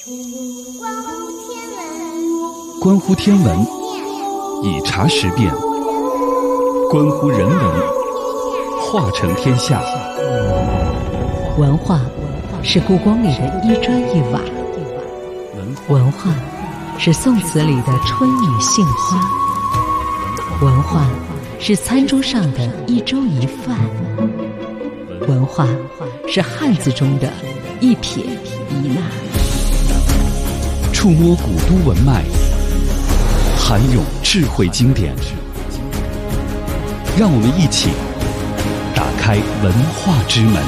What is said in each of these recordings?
关乎天文，以察时变；关乎人文，化成天下。 文化是故宫里的一砖一瓦，文化是宋词里的春雨杏花，文化是餐桌上的一粥一饭，文化是汉字中的一撇一捺。 触摸古都文脉，涵咏智慧经典，让我们一起打开文化之门。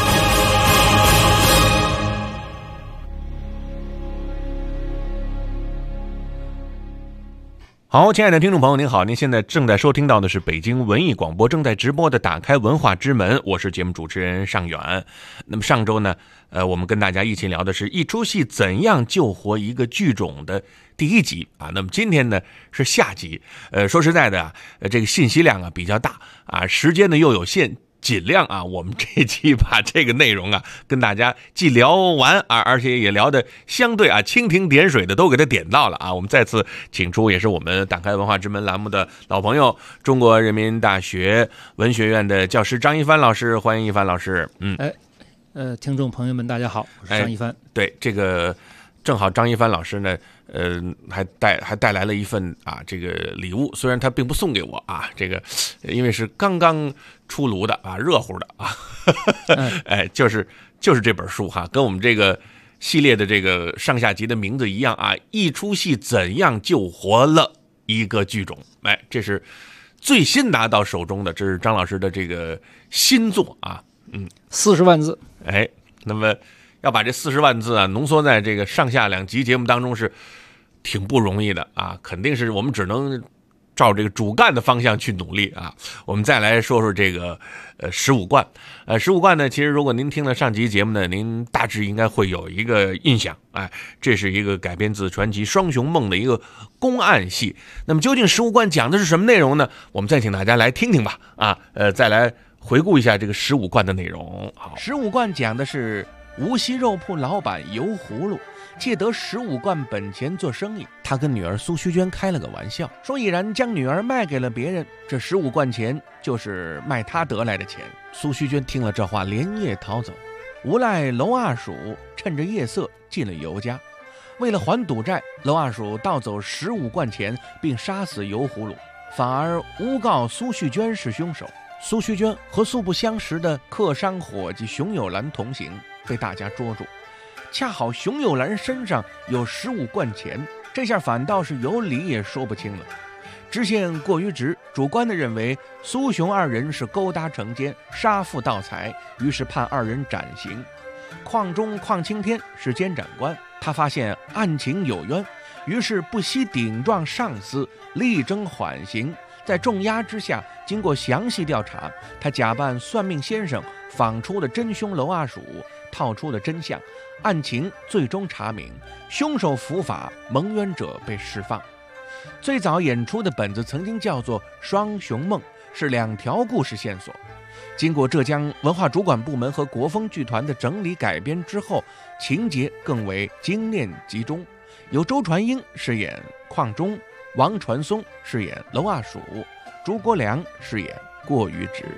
好，亲爱的听众朋友您好，您现在正在收听到的是北京文艺广播正在直播的打开文化之门，我是节目主持人尚远。那么上周呢我们跟大家一起聊的是一出戏怎样救活一个剧种的第一集啊。那么今天呢是下集。说实在的啊，这个信息量啊比较大啊，时间呢又有限，尽量啊，我们这期把这个内容啊跟大家既聊完啊，而且也聊的相对啊蜻蜓点水的都给它点到了啊。我们再次请出也是我们打开文化之门栏目的老朋友，中国人民大学文学院的教师张一帆老师，欢迎一帆老师。 听众朋友们大家好，我是张一帆。 对，这个正好张一帆老师呢还带来了一份啊这个礼物，虽然他并不送给我啊，这个因为是刚刚出炉的啊，热乎的啊就是这本书哈，跟我们这个系列的这个上下集的名字一样啊，一出戏怎样救活了一个剧种。这是最新拿到手中的，这是张老师的这个新作啊 ，40万字。 那么要把这40万字啊浓缩在这个上下两集节目当中是挺不容易的啊，肯定是我们只能照这个主干的方向去努力啊。我们再来说说这个15贯。15贯呢，其实如果您听了上集节目呢，您大致应该会有一个印象，这是一个改编自传奇《双雄梦》的一个公案戏。那么究竟15贯讲的是什么内容呢？我们再请大家来听听吧再来回顾一下这个15贯的内容。好，15贯讲的是无锡肉铺老板油葫芦借得15贯本钱做生意，他跟女儿苏虚娟开了个玩笑，说已然将女儿卖给了别人，这15贯钱就是卖他得来的钱。苏虚娟听了这话，连夜逃走。无赖娄二鼠趁着夜色进了尤家，为了还赌债，娄二鼠盗走15贯钱，并杀死油葫芦，反而诬告苏虚娟是凶手。苏虚娟和素不相识的客商伙计熊有兰同行，被大家捉住。恰好熊有兰身上有15贯钱，这下反倒是有理也说不清了。知县过于直，主观地认为苏熊二人是勾搭成奸，杀父盗财，于是判二人斩刑。邝中邝青天是监斩官，他发现案情有冤，于是不惜顶撞上司，力争缓刑。在重压之下，经过详细调查，他假扮算命先生，仿出了真凶娄二鼠，套出了真相。案情最终查明，凶手伏法，蒙冤者被释放。最早演出的本子曾经叫做《双雄梦》，是2条故事线索。经过浙江文化主管部门和国风剧团的整理改编之后，情节更为精炼集中，由周传英饰演邝中，王传松饰演娄二鼠，朱国良饰演过于直。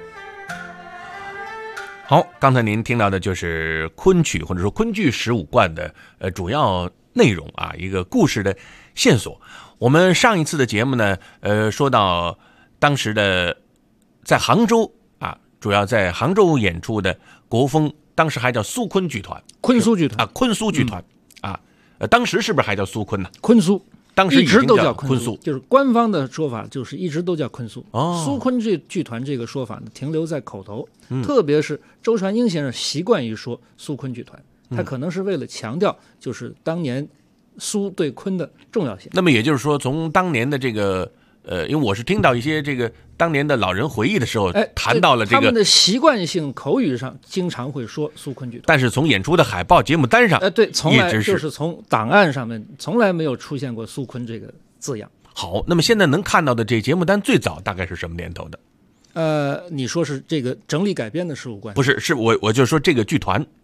好，刚才您听到的就是昆曲或者说昆剧15贯的主要内容啊，一个故事的线索。我们上一次的节目呢说到当时的在杭州啊，主要在杭州演出的国风，当时还叫苏昆剧团， 昆苏剧团昆苏剧团当时是不是还叫苏昆呢？ 昆苏当时一直都叫昆苏， 就是官方的说法，就是一直都叫昆苏。苏昆剧团这个说法呢，停留在口头，特别是周传英先生习惯于说苏昆剧团，他可能是为了强调就是当年苏对昆的重要性。 那么也就是说，从当年的这个因为我是听到一些这个当年的老人回忆的时候，谈到了这个他们的习惯性口语上经常会说苏昆剧团， 但是从演出的海报节目单上， 对，从来就是从档案上面从来没有出现过苏昆这个字样。 好，那么现在能看到的这节目单最早大概是什么年头的？ 你说是这个整理改编的15贯？ 不是，是我就说这个剧团。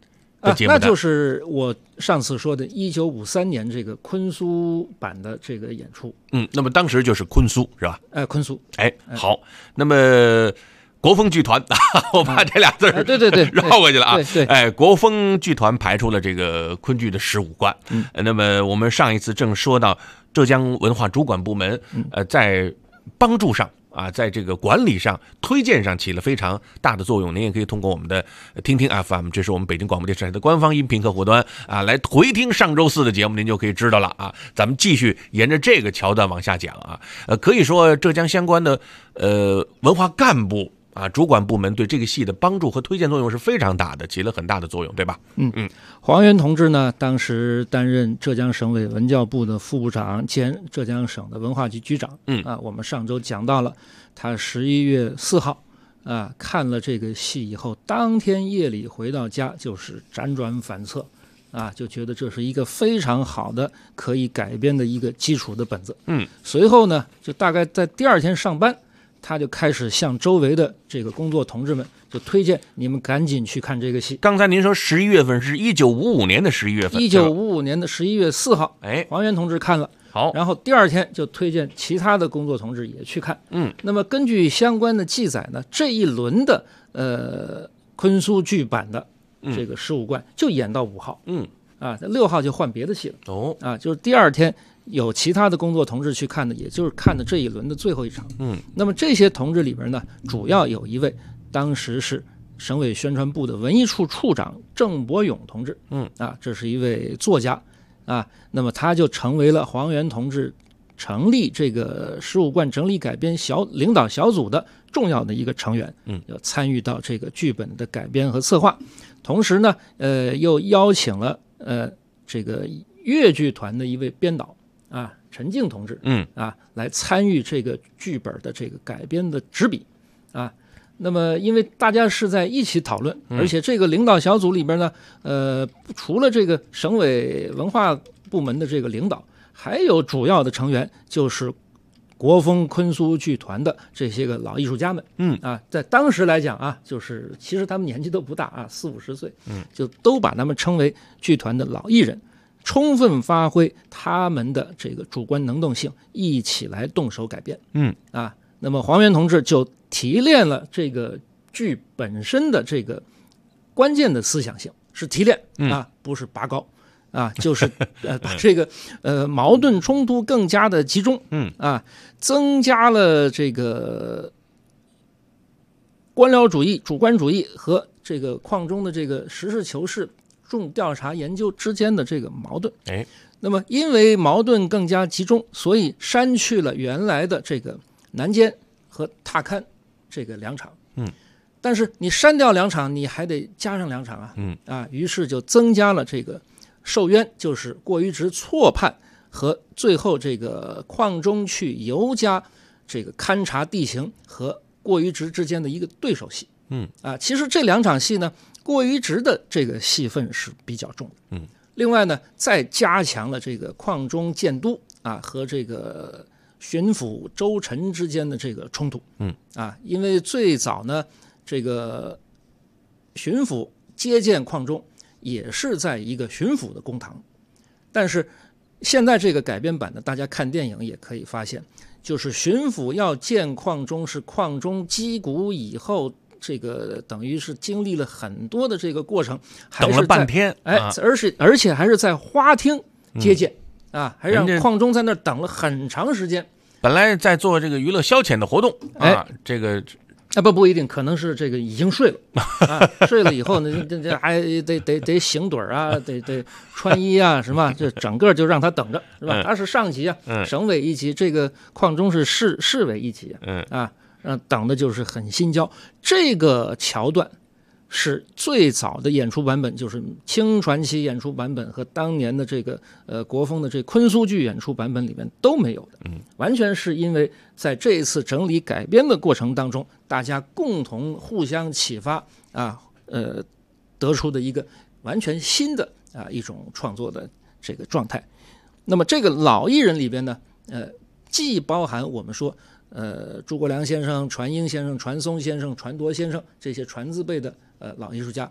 的节目的， 那就是我上次说的1953年这个昆苏版的这个演出。 那么当时就是昆苏是吧？ 昆苏。 好，那么国风剧团，我把这俩字对绕过去了啊。 对， 国风剧团排出了这个昆剧的15贯。那么我们上一次正说到浙江文化主管部门，在帮助上啊，在这个管理上、推荐上起了非常大的作用。您也可以通过我们的听听 FM， 这是我们北京广播电视台的官方音频客户端啊，来回听上周4的节目，您就可以知道了啊。咱们继续沿着这个桥段往下讲啊。可以说浙江相关的文化干部啊，主管部门对这个戏的帮助和推荐作用是非常大的，起了很大的作用，对吧？ 黄源同志呢，当时担任浙江省委文教部的副部长兼浙江省的文化局局长。我们上周讲到了，他11月4号看了这个戏以后，当天夜里回到家就是辗转反侧就觉得这是一个非常好的可以改编的一个基础的本子。随后呢，就大概在第2天上班，他就开始向周围的这个工作同志们就推荐你们赶紧去看这个戏。 刚才您说11月份是1955年的11月份 ，1955年的11月4号，黄源同志看了。 好， 然后第2天就推荐其他的工作同志也去看。那么根据相关的记载呢，这一轮的昆苏剧版的这个15贯就演到5号。6号就换别的戏了。就是第2天有其他的工作同志去看的，也就是看的这一轮的最后一场。那么这些同志里边呢，主要有一位当时是省委宣传部的文艺处处长郑伯勇同志。这是一位作家那么他就成为了黄源同志成立这个15贯整理改编领导小组的重要的一个成员。要参与到这个剧本的改编和策划，同时呢又邀请了这个粤剧团的一位编导陈静同志来参与这个剧本的这个改编的执笔那么因为大家是在一起讨论，而且这个领导小组里边呢除了这个省委文化部门的这个领导，还有主要的成员就是国风昆苏剧团的这些个老艺术家们。在当时来讲就是其实他们年纪都不大40-50岁，就都把他们称为剧团的老艺人，充分发挥他们的这个主观能动性，一起来动手改编。那么黄源同志就提炼了这个剧本身的这个关键的思想性，是提炼不是拔高就是把这个矛盾冲突更加的集中增加了这个官僚主义、主观主义和这个况中的这个实事求是、重调查研究之间的这个矛盾。那么因为矛盾更加集中，所以删去了原来的这个南监和踏勘这个2场。但是你删掉2场，你还得加上2场于是就增加了这个受冤，就是过于直错判和最后这个矿中去尤家这个勘察地形和过于直之间的一个对手戏。其实这2场戏呢，过于直的这个戏份是比较重的。另外呢，再加强了这个矿中建都和这个巡抚周臣之间的这个冲突。因为最早呢，这个巡抚接见矿中也是在一个巡抚的公堂，但是现在这个改编版的，大家看电影也可以发现，就是巡抚要见矿中，是矿中击鼓以后，这个等于是经历了很多的这个过程， 等了半天， 而且还是在花厅接见还让矿中在那儿等了很长时间。 本来在做这个娱乐消遣的活动这个不一定，可能是这个已经睡了睡了以后呢，这还得醒盹得穿衣什么，这整个就让他等着，是吧？他是上级省委一级，这个矿中是市委一级等的就是很心焦。这个桥段是最早的演出版本，就是清传奇演出版本和当年的这个国风的这昆苏剧演出版本里面都没有的。完全是因为在这一次整理改编的过程当中，大家共同互相启发得出的一个完全新的一种创作的这个状态。那么这个老艺人里边呢，既包含我们说诸葛亮先生、传英先生、传松先生、传铎先生这些传字辈的老艺术家，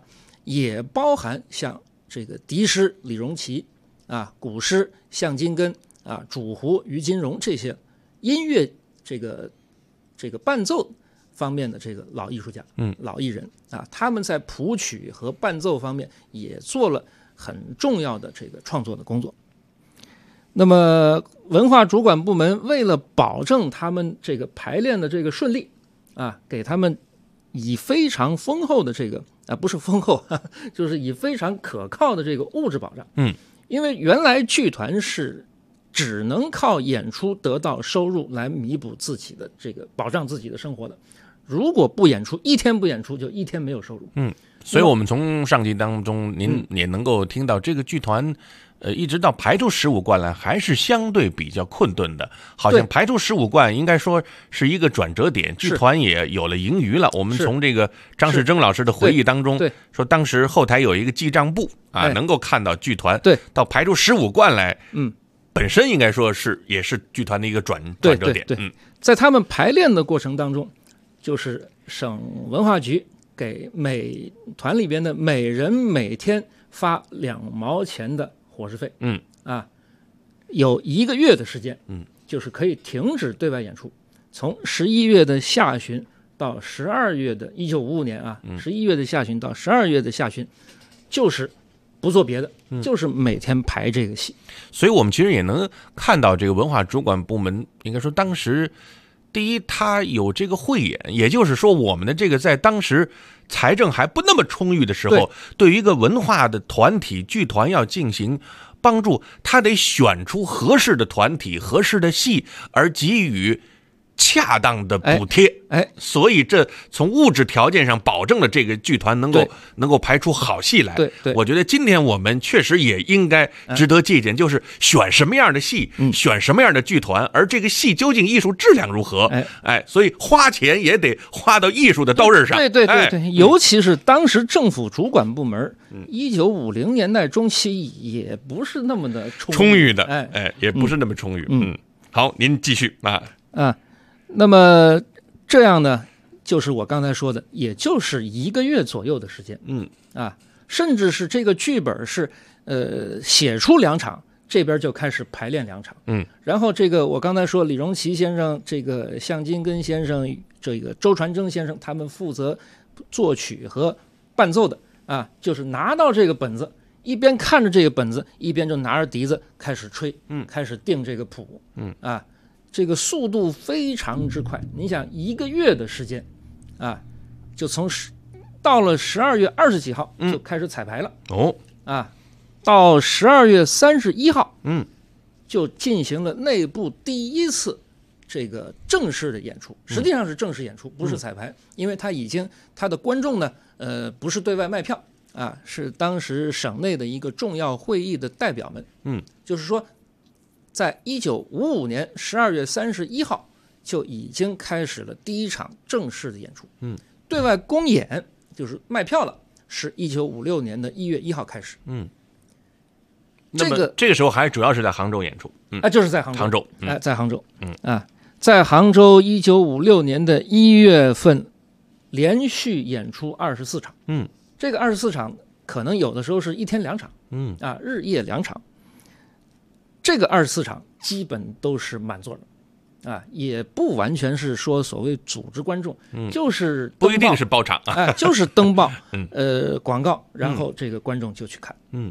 也包含像这个笛师李荣奇啊，鼓师向金根啊，主胡于金荣这些音乐这个伴奏方面的这个老艺术家，老艺人啊，他们在谱曲和伴奏方面也做了很重要的这个创作的工作。那么文化主管部门为了保证他们这个排练的这个顺利啊，给他们以非常丰厚的这个不是丰厚，就是以非常可靠的这个物质保障。因为原来剧团是只能靠演出得到收入来弥补自己的这个保障自己的生活的，如果不演出，一天不演出就一天没有收入。 所以我们从上集当中您也能够听到这个剧团一直到排出15贯来还是相对比较困顿的，好像排出15贯应该说是一个转折点，剧团也有了盈余了。我们从这个张世铮老师的回忆当中说，当时后台有一个记账簿啊，能够看到剧团到排出15贯来，本身应该说也是剧团的一个转折点。 在他们排练的过程当中，就是省文化局给每团里边的每人每天发2毛钱的伙食费，有1个月的时间，就是可以停止对外演出，从11月的下旬到12月的1955年啊，11月的下旬到12月的下旬，就是不做别的，就是每天排这个戏。 所以我们其实也能看到这个文化主管部门，应该说当时第一，他有这个慧眼，也就是说我们的这个在当时财政还不那么充裕的时候，对于一个文化的团体剧团要进行帮助，他得选出合适的团体合适的戏而给予恰当的补贴，所以这从物质条件上保证了这个剧团能够排出好戏来。我觉得今天我们确实也应该值得借鉴，就是选什么样的戏，选什么样的剧团，而这个戏究竟艺术质量如何，所以花钱也得花到艺术的刀刃上。 对，尤其是当时政府主管部门，1950年代中期也不是那么的充裕的，也不是那么充裕。好，您继续那么这样呢，就是我刚才说的，也就是1个月左右的时间，甚至是这个剧本是写出2场，这边就开始排练2场，然后这个我刚才说李荣奇先生、这个向金根先生、这个周传征先生，他们负责作曲和伴奏的就是拿到这个本子，一边看着这个本子，一边就拿着笛子开始吹，开始定这个谱，这个速度非常之快。你想1个月的时间就从到了12月20几号就开始彩排了，到12月31号就进行了内部第1次这个正式的演出，实际上是正式演出，不是彩排，因为他的观众呢不是对外卖票是当时省内的一个重要会议的代表们，就是说在1955年12月31号就已经开始了第1场正式的演出，对外公演就是卖票了，是1956年的1月1号开始， 这个时候还主要是在杭州演出， 就是在杭州，在杭州， 在杭州1956年的1月份连续演出24场，这个24场可能有的时候是1天2场，日夜2场。这个24场基本都是满座的，也不完全是说所谓组织观众，就是不一定是包场就是登报，广告，然后这个观众就去看，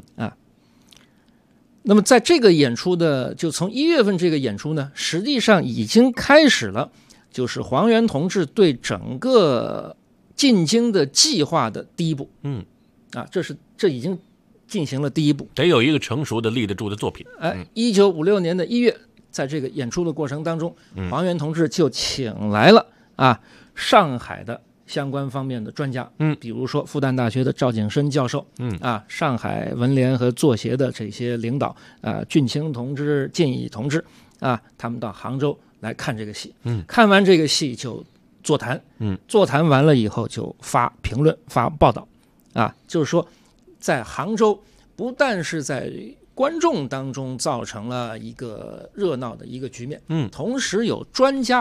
那么在这个演出的，就从1月份这个演出呢，实际上已经开始了，就是黄源同志对整个进京的计划的第1步，这已经进行了第1步， 得有一个成熟的立得住的作品。 1956年的1月，在这个演出的过程当中，黄源同志就请来了上海的相关方面的专家，比如说复旦大学的赵景深教授，上海文联和作协的这些领导，俊卿同志、靳乙同志，他们到杭州来看这个戏，看完这个戏就座谈，座谈完了以后就发评论、发报道，就是说。在杭州，不但是在观众当中造成了一个热闹的一个局面，同时有专家，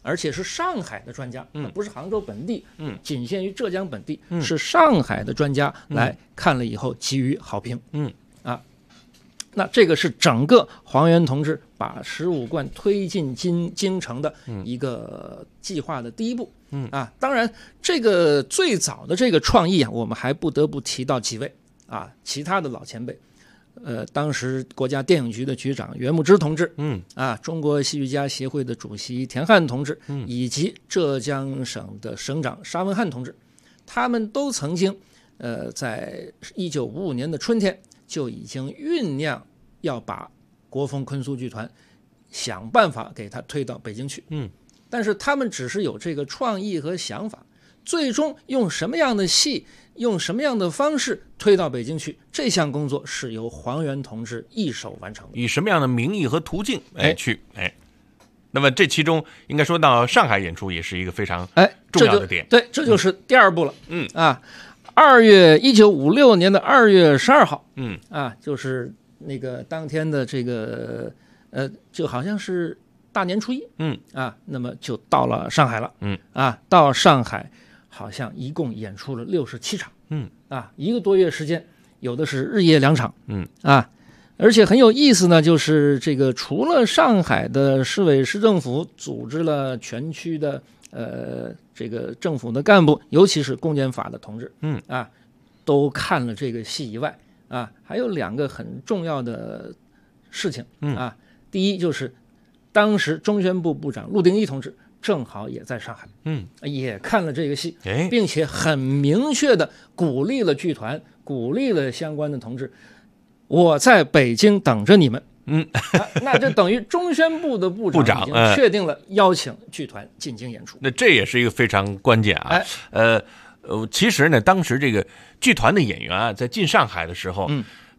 而且是上海的专家，不是杭州本地，仅限于浙江本地，是上海的专家来看了以后给予好评。那这个是整个黄源同志把15贯推进京城的一个计划的第一步。当然，这个最早的这个创意啊，我们还不得不提到几位其他的老前辈。当时国家电影局的局长袁牧之同志，中国戏剧家协会的主席田汉同志，以及浙江省的省长沙文汉同志，他们都曾经在1955年的春天就已经酝酿要把国风昆苏剧团想办法给他推到北京去。但是他们只是有这个创意和想法，最终用什么样的戏，用什么样的方式推到北京去，这项工作是由黄源同志一手完成的。 以什么样的名义和途径去。那么这其中应该说到上海演出也是一个非常重要的点。 对，这就是第二步了。1956年的2月12号，就是那个当天的这个就好像是大年初一，那么就到了上海了。到上海好像一共演出了67场。1个多月时间，有的是日夜2场。而且很有意思呢，就是这个除了上海的市委市政府组织了全区的这个政府的干部，尤其是公检法的同志，都看了这个戏以外，还有2个很重要的事情。第一就是当时中宣部部长陆定一同志正好也在上海，也看了这个戏，并且很明确的鼓励了剧团，鼓励了相关的同志，我在北京等着你们。那就等于中宣部的部长已经确定了邀请剧团进京演出。 那这也是一个非常关键啊。其实呢，当时这个剧团的演员在进上海的时候，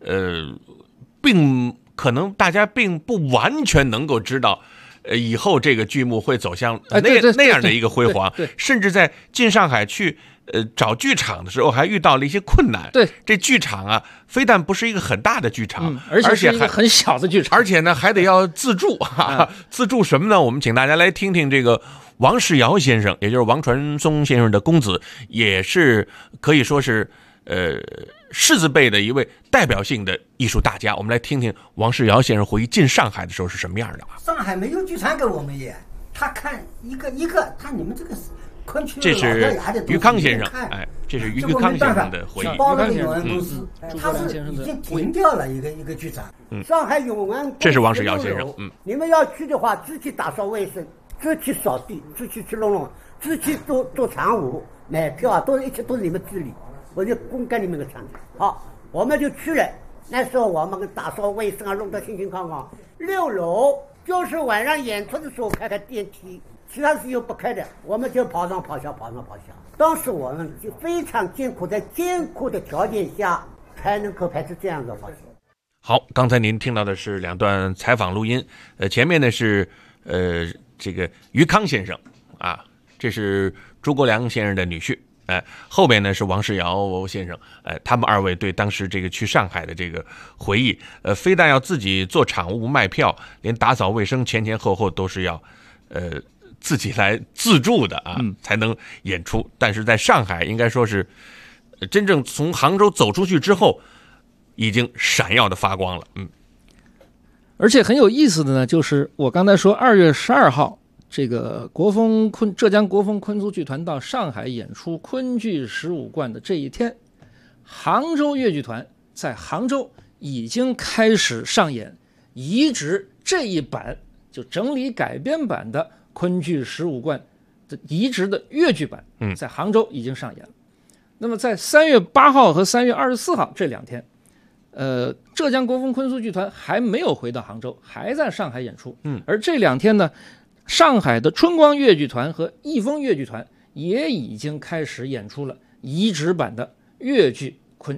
并可能大家并不完全能够知道，以后这个剧目会走向那样的一个辉煌，甚至在进上海去找剧场的时候还遇到了一些困难。这剧场非但不是一个很大的剧场， 而且是一个很小的剧场， 而且呢还得要自助。自助什么呢？我们请大家来听听这个王世尧先生，也就是王传松先生的公子，也是可以说是世字辈的一位代表性的艺术大家。我们来听听王世尧先生回忆进上海的时候是什么样的。 上海没有剧团给我们演，他看一个，他你们这个昆曲这是于康先生，这是于康先生的回忆。 包了个永安公司，他是已经停掉了一个剧场。上海永安公司， 这是王世尧先生。 你们要去的话，自己打扫卫生，自己扫地，自己去弄，自己做场务，买票都一切都是你们自理。我就供给你们个场地。好，我们就去了。那时候我们打扫卫生弄得清清康康。6楼就是晚上演出的时候开电梯，其他是又不开的，我们就跑上跑下。当时我们就非常艰苦，在艰苦的条件下才能够拍出这样的方式。 好，刚才您听到的是2段采访录音，前面呢是这个于康先生这是朱国良先生的女婿。后边呢是王世尧先生，他们2位对当时这个去上海的这个回忆，非但要自己做场务卖票，连打扫卫生前后都是要自己来自助的才能演出。但是在上海应该说是真正从杭州走出去之后，已经闪耀的发光了。 而且很有意思的呢，就是我刚才说2月12号。这个浙江国风昆苏剧团到上海演出昆剧15贯的这一天，杭州粤剧团在杭州已经开始上演移植这一版，就整理改编版的昆剧15贯的移植的粤剧版，在杭州已经上演了。那么在3月8号和3月24号这2天，浙江国风昆苏剧团还没有回到杭州，还在上海演出。而这2天呢，上海的春光粤剧团和益丰粤剧团也已经开始演出了移植版的粤剧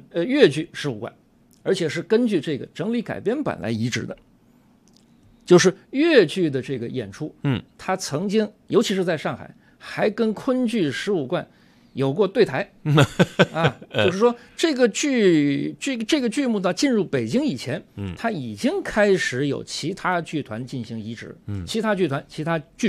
15贯，而且是根据这个整理改编版来移植的。就是粤剧的这个演出，他曾经尤其是在上海还跟昆剧15贯有过对台就是说这个剧目到进入北京以前，他已经开始有其他剧团进行移植，其他剧团、其他剧种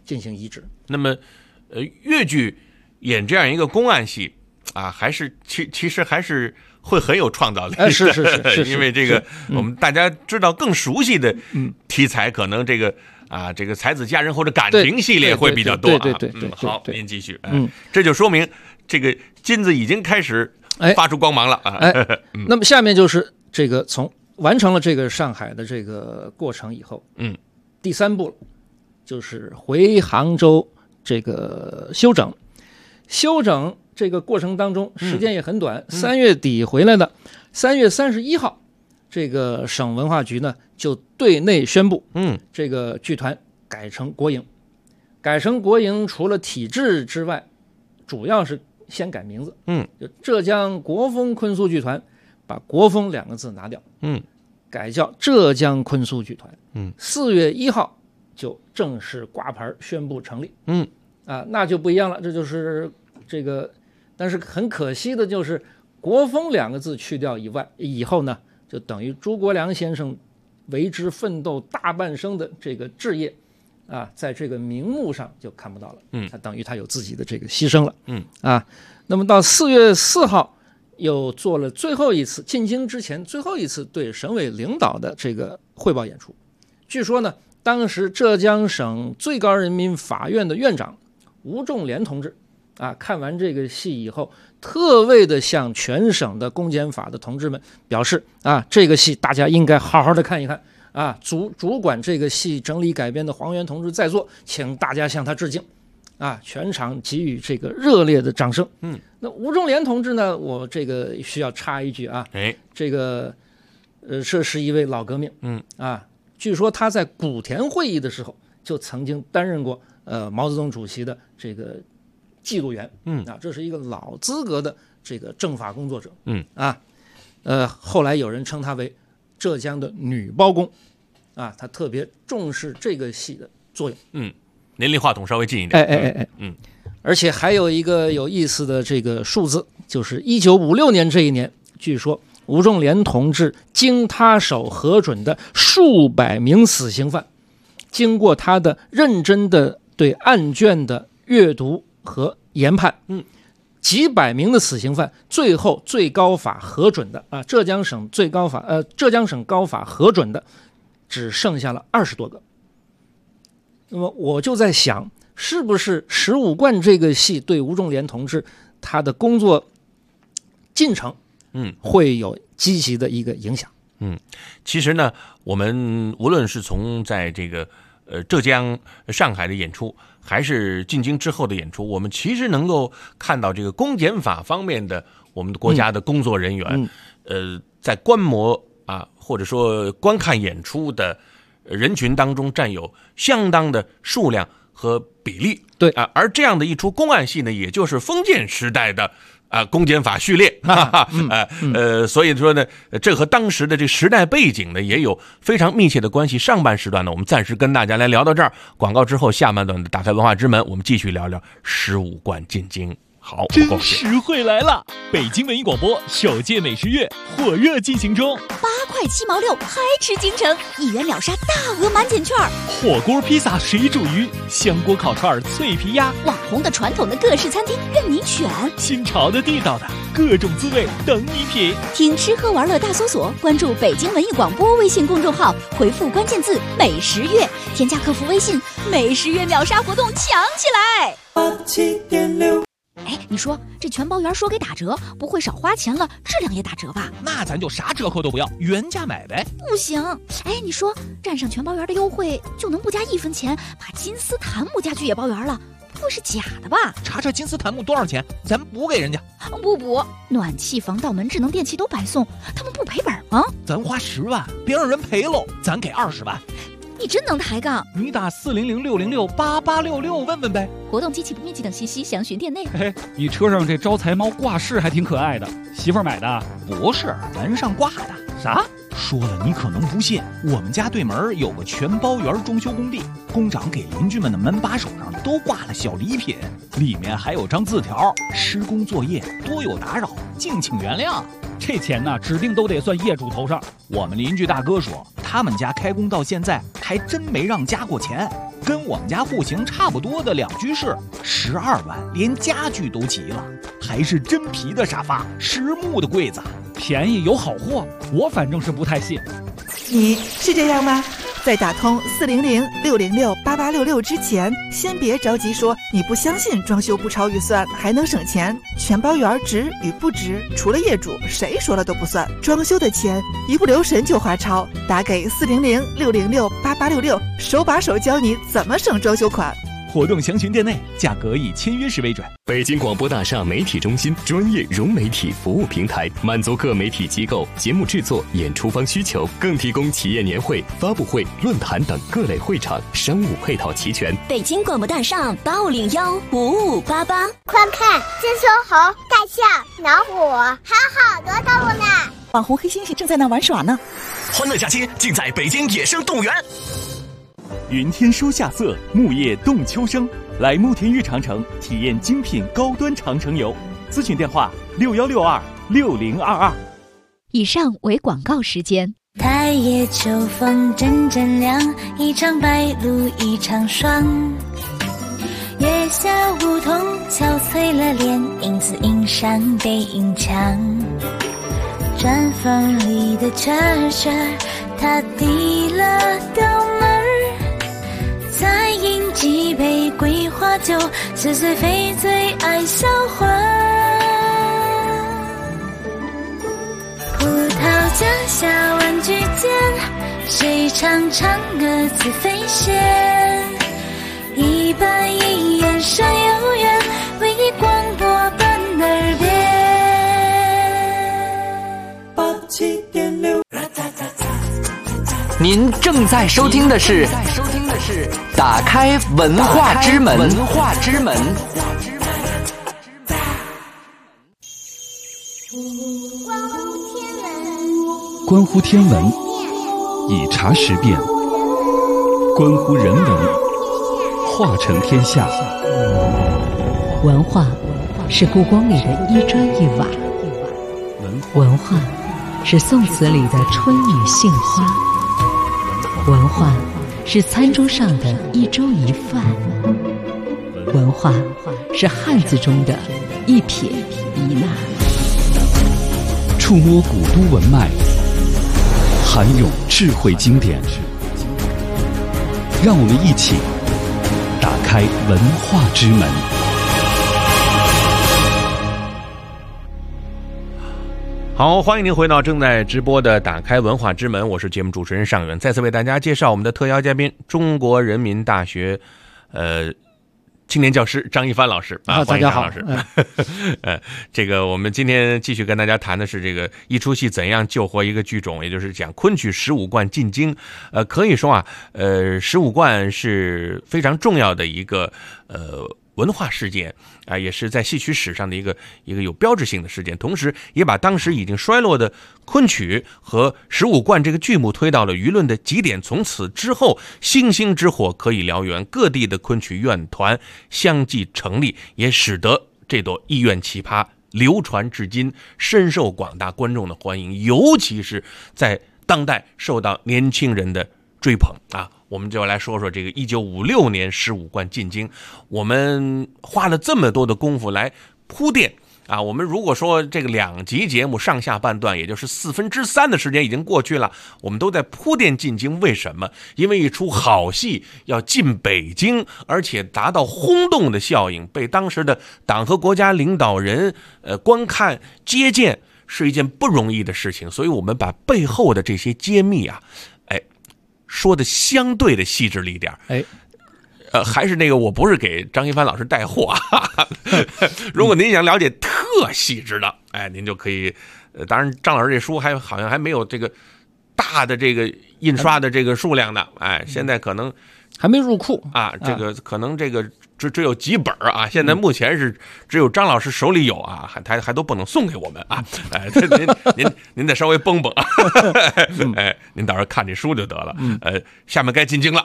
进行移植。 那么，越剧演这样一个公案戏啊，还是其实还是会很有创造力的。 是， 因为这个我们大家知道更熟悉的题材，可能这个才子佳人或者感情系列会比较多。 对。 好，您继续。这就说明这个金子已经开始发出光芒了啊。 那么下面就是这个从完成了这个上海的这个过程以后，第3步就是回杭州这个休整这个过程当中时间也很短，3月底回来的，3月31号，这个省文化局呢就对内宣布，这个剧团改成国营。改成国营除了体制之外，主要是先改名字，就浙江国风昆苏剧团，把国风2个字拿掉，改叫浙江昆苏剧团。4月1号就正式挂牌宣布成立。那就不一样了，这就是这个，但是很可惜的就是国风2个字去掉以后呢，就等于诸葛亮先生为之奋斗大半生的这个志业在这个名目上就看不到了。他等于他有自己的这个牺牲了。那么到4月4号又做了最后一次进京之前最后一次对省委领导的这个汇报演出。据说呢，当时浙江省最高人民法院的院长吴仲廉同志看完这个戏以后，特为的向全省的公检法的同志们表示这个戏大家应该好好的看一看主管这个戏整理改编的黄源同志在座，请大家向他致敬全场给予这个热烈的掌声。那吴仲廉同志呢，我这个需要插一句这个这是一位老革命。据说他在古田会议的时候就曾经担任过毛泽东主席的这个记录员。这是一个老资格的这个政法工作者。后来有人称他为浙江的女包公他特别重视这个戏的作用。 您离话筒稍微近一点。 而且还有一个有意思的这个数字，就是1956年这一年，据说吴仲廉同志经他手核准的数百名死刑犯，经过他的认真的对案卷的阅读和研判，几百名的死刑犯，最后最高法核准的浙江省高法核准的只剩下了20多个。那么我就在想，是不是15贯这个戏对吴仲廉同志他的工作进程会有积极的一个影响。 其实呢，我们无论是从在这个浙江、上海的演出，还是进京之后的演出，我们其实能够看到这个公检法方面的我们的国家的工作人员，在观摩或者说观看演出的人群当中占有相当的数量和比例。 对而这样的一出公案戏呢，也就是封建时代的公检法序列。所以说呢，这和当时的这时代背景呢也有非常密切的关系。上半时段呢，我们暂时跟大家来聊到这儿，广告之后下半段的打开文化之门，我们继续聊聊15贯进京。好， 真实惠来了！北京文艺广播首届美食月火热进行中 ，8块7毛6，嗨吃京城，1元秒杀大额满减券， 火锅、披萨、水煮鱼、香锅、烤串、脆皮鸭， 网红的、传统的各式餐厅任你选， 新潮的、地道的各种滋味等你品。 听吃喝玩乐大搜索，关注北京文艺广播微信公众号，回复关键字美食月，添加客服微信，美食月秒杀活动抢起来。 87.6。 你说这全包圆说给打折，不会少花钱了，质量也打折吧？ 那咱就啥折扣都不要，原价买呗。 不行，你说占上全包圆的优惠，就能不加1分钱把金丝檀木家具也包圆了？不会是假的吧？ 查查金丝檀木多少钱，咱补给人家。 不补，暖气、防盗门、智能电器都白送，他们不赔本吗？ 咱花10万，别让人赔喽，咱给20万。 你真能抬杠！ 你打400-606-8866问问呗。 活动、机器不面积等信息详询店内。 你车上这招财猫挂饰还挺可爱的，媳妇儿买的？ 不是，门上挂的。 啥？ 说了你可能不信，我们家对门有个全包圆装修工地，工长给邻居们的门把手上都挂了小礼品，里面还有张字条：施工作业多有打扰，敬请原谅。 这钱呢，指定都得算业主头上。 我们邻居大哥说，他们家开工到现在还真没让加过钱。 跟我们家户型差不多的2居室，12万，连家具都齐了，还是真皮的沙发，实木的柜子， 便宜有好货，我反正是不太信。 你是这样吗？在打通400-606-8866之前，先别着急说你不相信装修不超预算还能省钱，全包圆值与不值，除了业主谁说了都不算。装修的钱一不留神就花超，打给400-606-8866，手把手教你怎么省装修款。 活动详询店内，价格以签约时为准。 北京广播大厦媒体中心专业融媒体服务平台，满足各媒体机构节目制作、演出方需求，更提供企业年会、发布会、论坛等各类会场，商务配套齐全。 北京广播大厦85015588， 快看，这说猴、大象、老虎，还有好多动物呢。 网红黑猩猩正在那玩耍呢。 欢乐假期尽在北京野生动物园。 云天书夏色，木叶动秋生。来慕田峪长城体验精品高端长城游，咨询电话61626022。 以上为广告时间。 太夜秋风阵阵凉，一场白露一场霜。月下梧桐憔悴了脸，影子映上背影墙。砖缝里的圈圈，他递了刀门。再饮几杯桂花酒，似醉非醉爱销魂。葡萄架下玩具间，谁唱唱歌自飞仙？一板一眼山有缘，唯一广播伴耳边。87.6。 您正在收听的是打开文化之门。 关乎天文，以茶识变；关乎人文，化成天下。 文化是故宫里的一砖一瓦，文化是宋词里的春雨杏花，文化是餐桌上的一粥一饭，文化是汉字中的一撇一捺。 触摸古都文脉，涵咏智慧经典，让我们一起打开文化之门。 好，欢迎您回到正在直播的打开文化之门，我是节目主持人尚远，再次为大家介绍我们的特邀嘉宾，中国人民大学青年教师张一帆老师啊， 大家好。 这个我们今天继续跟大家谈的是这个一出戏怎样救活一个剧种，也就是讲昆曲15贯进京。可以说啊，15贯是非常重要的一个文化事件啊，也是在戏曲史上的一个有标志性的事件，同时也把当时已经衰落的昆曲和15贯这个剧目推到了舆论的极点。从此之后，星星之火可以燎原，各地的昆曲院团相继成立，也使得这朵艺院奇葩流传至今，深受广大观众的欢迎，尤其是在当代受到年轻人的追捧啊。我们就来说说这个1956年15贯进京，我们花了这么多的功夫来铺垫啊。我们如果说这个2集节目上下半段，也就是3/4的时间已经过去了，我们都在铺垫进京。为什么？因为一出好戏要进北京，而且达到轰动的效应，被当时的党和国家领导人观看接见，是一件不容易的事情。所以我们把背后的这些揭秘啊，说的相对的细致了一点。还是那个，我不是给张一帆老师带货啊。如果您想了解特细致的，您就可以，当然张老师这书好像还没有这个大的这个印刷的这个数量的，现在可能还没入库啊，这个可能这个只有几本啊，现在目前是只有张老师手里有啊，还都不能送给我们啊，您再稍微绷绷啊，您到时候看这书就得了。下面该进京了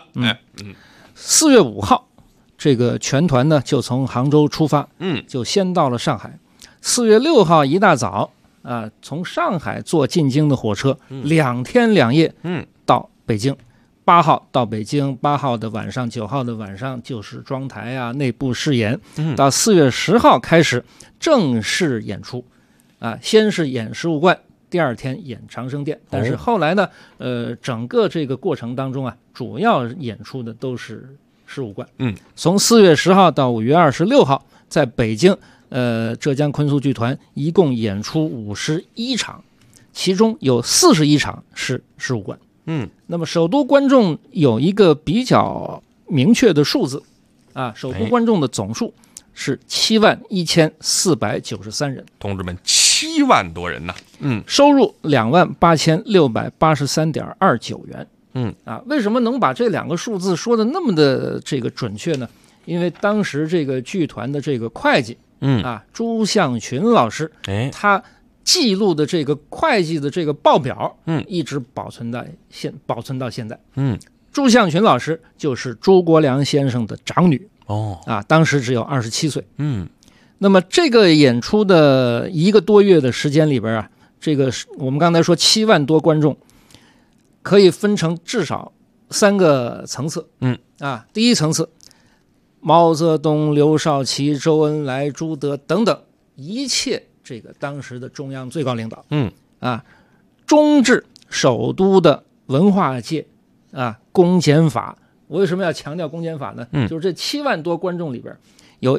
，4月5号，这个全团呢就从杭州出发，就先到了上海。4月6号一大早从上海坐进京的火车，2天2夜，到北京。 8号到北京，8号的晚上、9号的晚上就是装台啊、内部试演，到4月10号开始正式演出，先是演15贯，第二天演长生殿，但是后来呢，整个这个过程当中啊，主要演出的都是15贯。从4月10号到5月26号，在北京，浙江昆苏剧团一共演出51场，其中有41场是15贯。那么首都观众有一个比较明确的数字首都观众的总数是71493人， 同志们，7万多人呐！ 收入28683.29元。为什么能把这两个数字说的那么的这个准确呢？因为当时这个剧团的这个会计，朱向群老师，他记录的这个会计的这个报表，一直保存到现在。朱向群老师就是朱国良先生的长女。当时只有27岁。那么这个演出的1个多月的时间里边这个我们刚才说7万多观众，可以分成至少3个层次。第一层次，毛泽东、刘少奇、周恩来、朱德等等一切这个当时的中央最高领导，中至首都的文化界公检法。我为什么要强调公检法呢？就是这7万多观众里边，有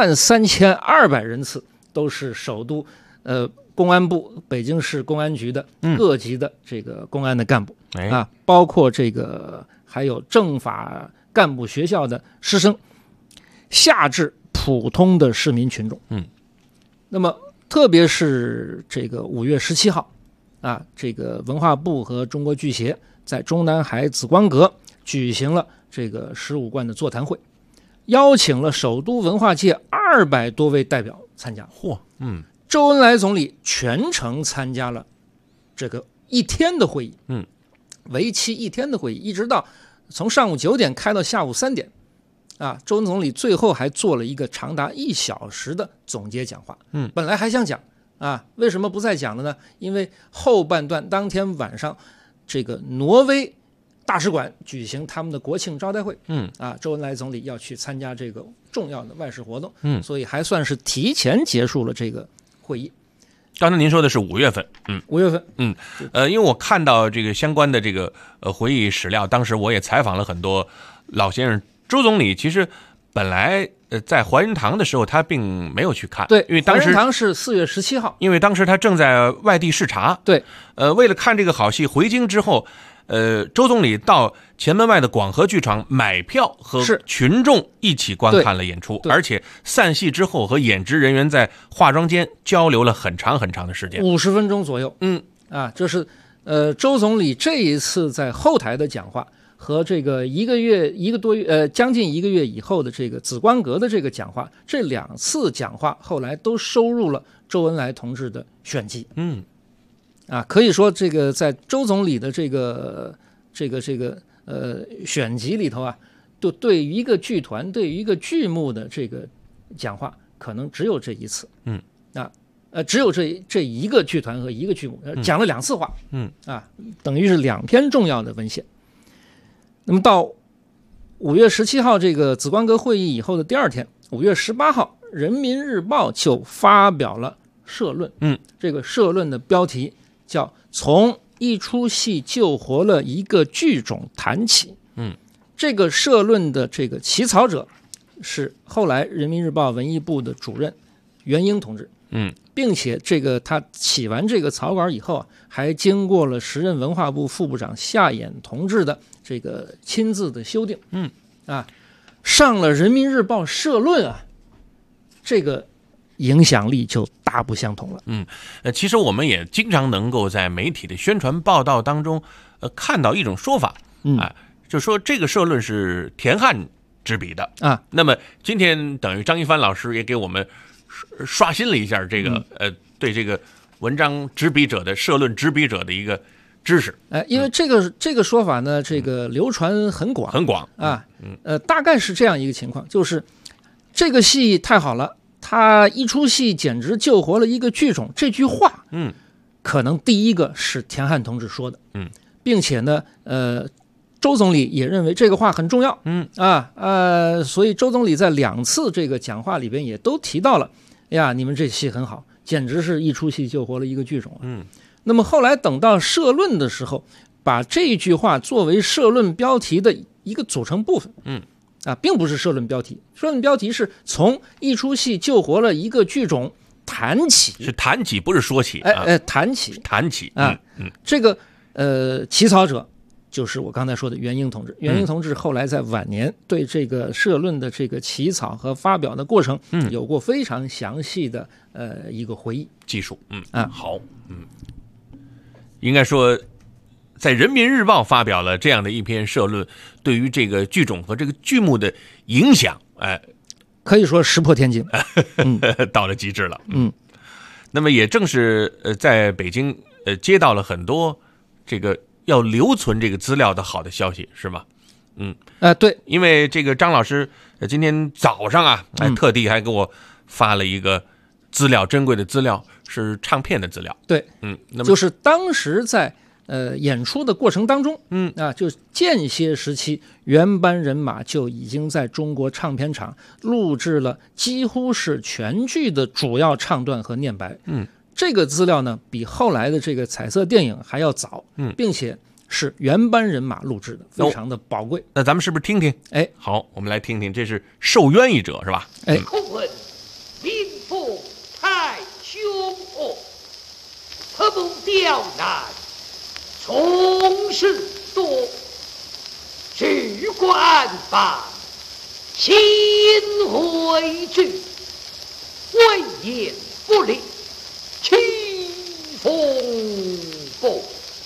13200人次都是首都公安部、北京市公安局的各级的这个公安的干部，包括这个还有政法干部学校的师生，下至普通的市民群众。那么特别是这个5月17号这个文化部和中国剧协在中南海紫光阁举行了这个15贯的座谈会，邀请了首都文化界200多位代表参加。周恩来总理全程参加了这个1天的会议，为期1天的会议，一直到从上午9点开到下午3点。周恩总理最后还做了一个长达1小时的总结讲话。本来还想讲为什么不再讲了呢？因为后半段当天晚上，这个挪威大使馆举行他们的国庆招待会，周恩来总理要去参加这个重要的外事活动，所以还算是提前结束了这个会议。 刚才您说的是5月份 ，5月份， 因为我看到这个相关的这个回忆史料，当时我也采访了很多老先生。周总理其实本来在怀仁堂的时候，他并没有去看， 对， 因为当时怀仁堂是4月17号， 因为当时他正在外地视察， 对， 为了看这个好戏，回京之后，周总理到前门外的广和剧场买票，和群众一起观看了演出，而且散戏之后和演职人员在化妆间交流了很长很长的时间 ，50分钟左右。这是周总理这一次在后台的讲话。和这个1个多月将近1个月以后的这个紫光阁的这个讲话，这2次讲话后来都收入了周恩来同志的选集。可以说这个在周总理的这个选集里头对于一个剧团、对于一个剧目的这个讲话，可能只有这一次。只有这一个剧团和一个剧目讲了2次话。等于是2篇重要的文献。那么到5月17号这个紫光阁会议以后的第二天，5月18号，《人民日报》就发表了社论。这个社论的标题叫“从一出戏救活了一个剧种谈起”。这个社论的这个起草者是后来人民日报文艺部的主任袁英同志。并且这个他起完这个草稿以后还经过了时任文化部副部长夏衍同志的这个亲自的修订。上了人民日报社论这个影响力就大不相同了。 其实我们也经常能够在媒体的宣传报道当中看到一种说法，就说这个社论是田汉执笔的那么今天等于张一帆老师也给我们刷新了一下这个对这个文章执笔者的社论执笔者的一个知识。 因为这个说法呢，这个流传很广大概是这样一个情况，就是这个戏太好了，他一出戏简直救活了一个剧种，这句话可能第一个是田汉同志说的，并且呢周总理也认为这个话很重要，所以周总理在2次这个讲话里边也都提到了，呀，你们这戏很好，简直是一出戏救活了一个剧种。那么后来等到社论的时候，把这句话作为社论标题的一个组成部分，并不是社论标题，社论标题是从一出戏救活了一个剧种谈起， 是谈起，不是说起， 谈起这个起草者就是我刚才说的袁英同志。袁英同志后来在晚年对这个社论的这个起草和发表的过程，有过非常详细的一个回忆技术。好，应该说，在人民日报发表了这样的一篇社论，对于这个剧种和这个剧目的影响， 可以说石破天惊， 到了极致了。那么也正是在北京接到了很多这个要留存这个资料的好的消息，是吗？ 对， 因为这个张老师今天早上啊，特地还给我发了一个资料，珍贵的资料，是唱片的资料。 对， 那么就是当时在演出的过程当中，就间歇时期，原班人马就已经在中国唱片厂录制了几乎是全剧的主要唱段和念白。这个资料呢，比后来的这个彩色电影还要早，并且是原班人马录制的，非常的宝贵。 那咱们是不是听听？好，我们来听听，这是受冤一者，是吧？ 叩问民父太兄哦，何不刁难？从事多，去官办，心回去，为言不力，欺风不。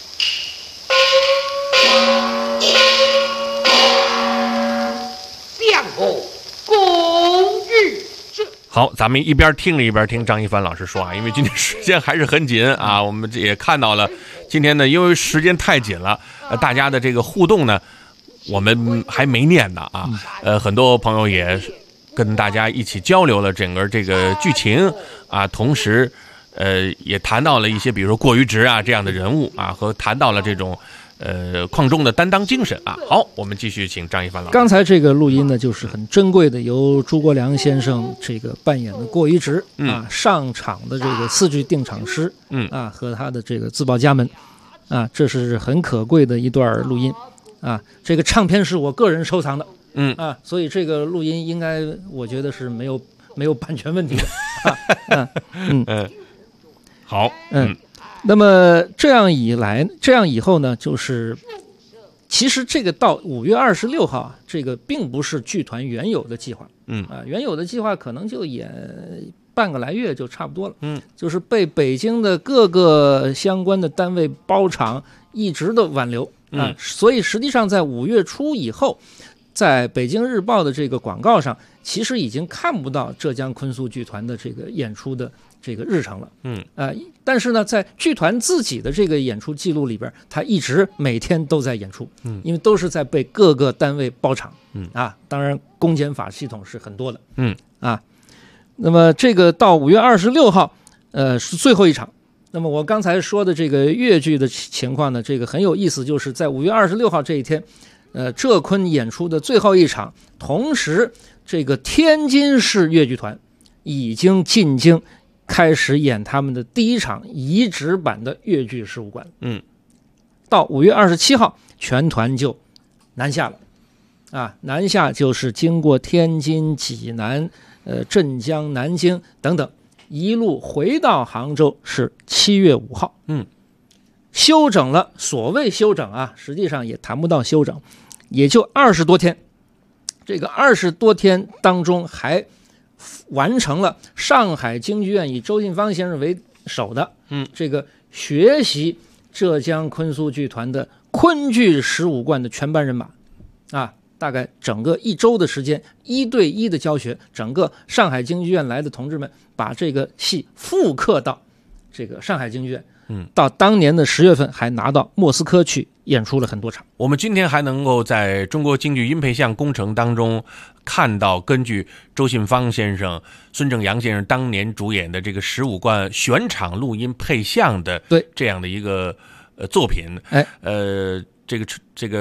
相我公寓之。 好，咱们一边听着一边听张一帆老师说啊，因为今天时间还是很紧啊，我们也看到了，今天呢，因为时间太紧了，大家的这个互动呢，我们还没念呢啊，很多朋友也跟大家一起交流了整个这个剧情啊，同时也谈到了一些比如说过于直啊这样的人物啊，和谈到了这种矿中的担当精神啊。好，我们继续请张一帆老师。 刚才这个录音呢，就是很珍贵的，由朱国良先生这个扮演的过于直上场的这个4句定场诗和他的这个自报家门这是很可贵的一段录音这个唱片是我个人收藏的所以这个录音应该我觉得是没有版权问题的好那么这样以后呢，就是其实这个到5月26号这个并不是剧团原有的计划原有的计划可能就演半个来月就差不多了就是被北京的各个相关的单位包场一直的挽留所以实际上在5月初以后，在北京日报的这个广告上其实已经看不到浙江昆苏剧团的这个演出的这个日程了但是呢在剧团自己的这个演出记录里边，他一直每天都在演出因为都是在被各个单位包场当然公检法系统是很多的那么这个到5月26号是最后一场。那么我刚才说的这个粤剧的情况呢，这个很有意思，就是在5月26号这一天浙昆演出的最后一场，同时这个天津市粤剧团已经进京开始演他们的第一场移植版的粤剧事务馆到5月27号全团就南下了南下就是经过天津、济南、镇江、南京等等，一路回到杭州是7月5号休整了，所谓休整实际上也谈不到休整，也就20多天。这个20多天当中还完成了上海京剧院以周信芳先生为首的这个学习浙江昆苏剧团的昆剧15贯的全班人马大概整个1周的时间1对1的教学，整个上海京剧院来的同志们把这个戏复刻到这个上海京剧院到当年的10月份还拿到莫斯科去演出了很多场。 我们今天还能够在中国京剧音配像工程当中看到根据周信芳先生、孙正阳先生当年主演的这个15贯选场录音配像的这样的一个作品。 哎， 这个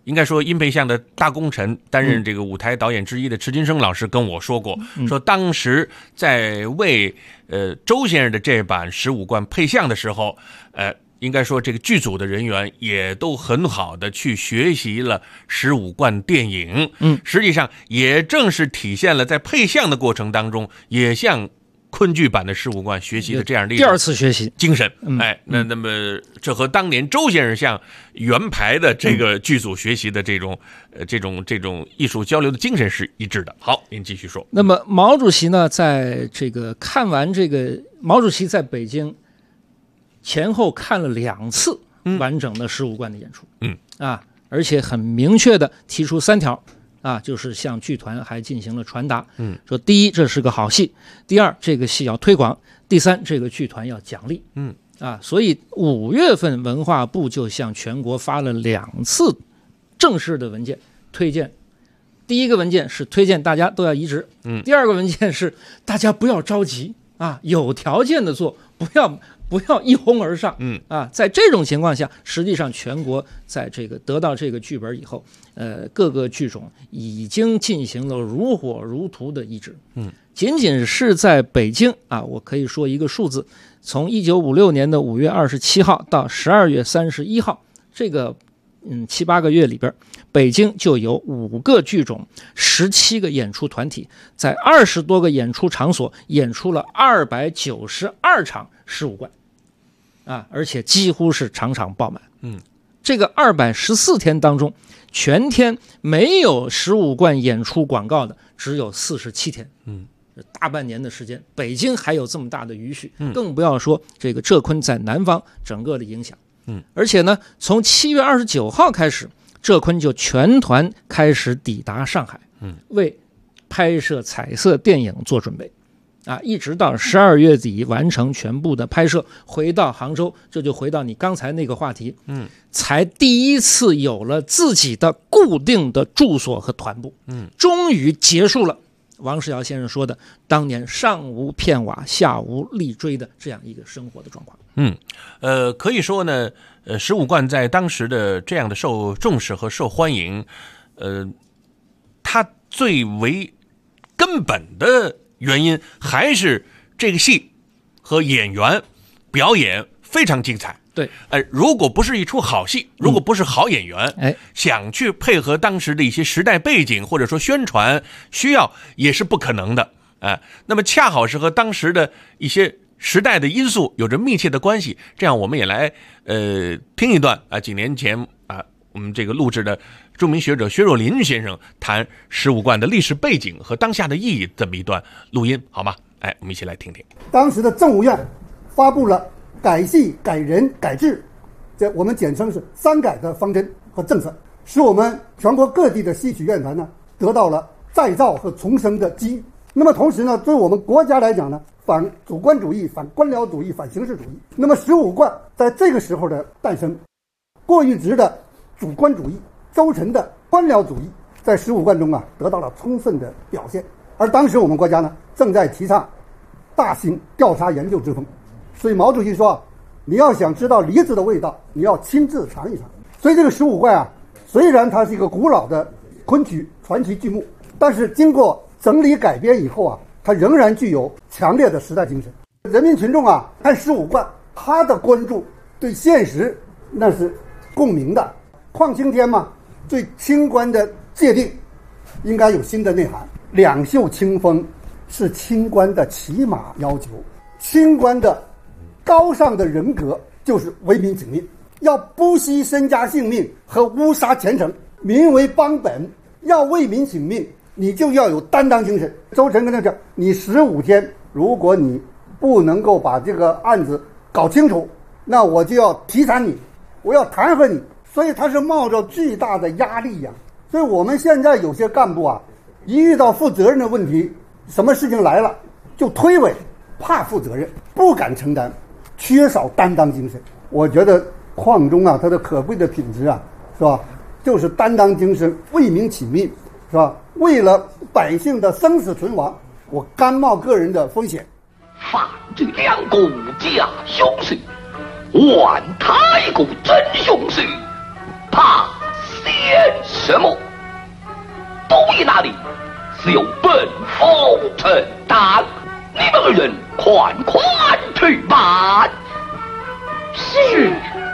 应该说殷培相的大功臣，担任这个舞台导演之一的迟金生老师跟我说过，说当时在为周先生的这版15贯配相的时候，应该说这个剧组的人员也都很好的去学习了15贯电影，实际上也正是体现了在配相的过程当中，也向昆剧版的15贯学习的这样的第二次学习精神。那么这和当年周先生向原排的这个剧组学习的这种艺术交流的精神是一致的。好，您继续说。 那么毛主席呢，在这个看完这个，毛主席在北京前后看了2次完整的15贯的演出，而且很明确的提出3条。就是向剧团还进行了传达，说第一，这是个好戏；第二，这个戏要推广；第三，这个剧团要奖励。所以5月份文化部就向全国发了2次正式的文件推荐。第一个文件是推荐大家都要移植，第二个文件是大家不要着急有条件的做，不要一哄而上。在这种情况下，实际上全国在这个得到这个剧本以后，各个剧种已经进行了如火如荼的移植。仅仅是在北京我可以说一个数字，从1956年的5月27号到12月31号，这个7、8个月里边，北京就有5个剧种，17个演出团体，在20多个演出场所演出了292场15贯。而且几乎是场场爆满。这个214天当中，全天没有15贯演出广告的只有47天。大半年的时间，北京还有这么大的余绪，更不要说这个浙昆在南方整个的影响。而且呢，从7月29号开始，浙昆就全团开始抵达上海，为拍摄彩色电影做准备。一直到12月底完成全部的拍摄，回到杭州，这就回到你刚才那个话题，才第一次有了自己的固定的住所和团部，终于结束了王世尧先生说的当年上无片瓦下无立锥的这样一个生活的状况。 可以说呢，15贯在当时的这样的受重视和受欢迎，它最为根本的原因还是这个戏和演员表演非常精彩。 对， 如果不是一出好戏，如果不是好演员，想去配合当时的一些时代背景或者说宣传需要，也是不可能的。那么恰好是和当时的一些时代的因素有着密切的关系。这样我们也来听一段几年前我们这个录制的著名学者薛若林先生谈15贯的历史背景和当下的意义这么一段录音，好吗？我们一起来听听。 当时的政务院发布了改戏、改人、改制，这我们简称是3改的方针和政策，使我们全国各地的戏曲院团呢得到了再造和重生的机遇。那么同时呢，对我们国家来讲呢，反主观主义、反官僚主义、反形式主义。那么15贯在这个时候的诞生，过于直的主观主义、周沉的官僚主义，在15贯中得到了充分的表现。而当时我们国家呢正在提倡大型调查研究之风，所以毛主席说，你要想知道梨子的味道，你要亲自尝一尝。所以这个15贯虽然它是一个古老的昆曲传奇剧目，但是经过整理改编以后它仍然具有强烈的时代精神。人民群众看15贯，他的关注对现实那是共鸣的。况青天嘛，对清官的界定应该有新的内涵。两袖清风是清官的起码要求，清官的高尚的人格就是为民请命，要不惜身家性命和乌纱前程，民为邦本，要为民请命，你就要有担当精神。周晨跟他讲，你15天，如果你不能够把这个案子搞清楚，那我就要提弹你，我要弹劾你。所以他是冒着巨大的压力所以我们现在有些干部一遇到负责任的问题，什么事情来了就推诿，怕负责任，不敢承担，缺少担当精神。我觉得邝中他的可贵的品质是吧，就是担当精神，为民请命，是吧？为了百姓的生死存亡，我甘冒个人的风险。 反对两国假凶事，还太过真凶事，怕先什么？都爷那里是由本府承担，你们二人快快去办。 是。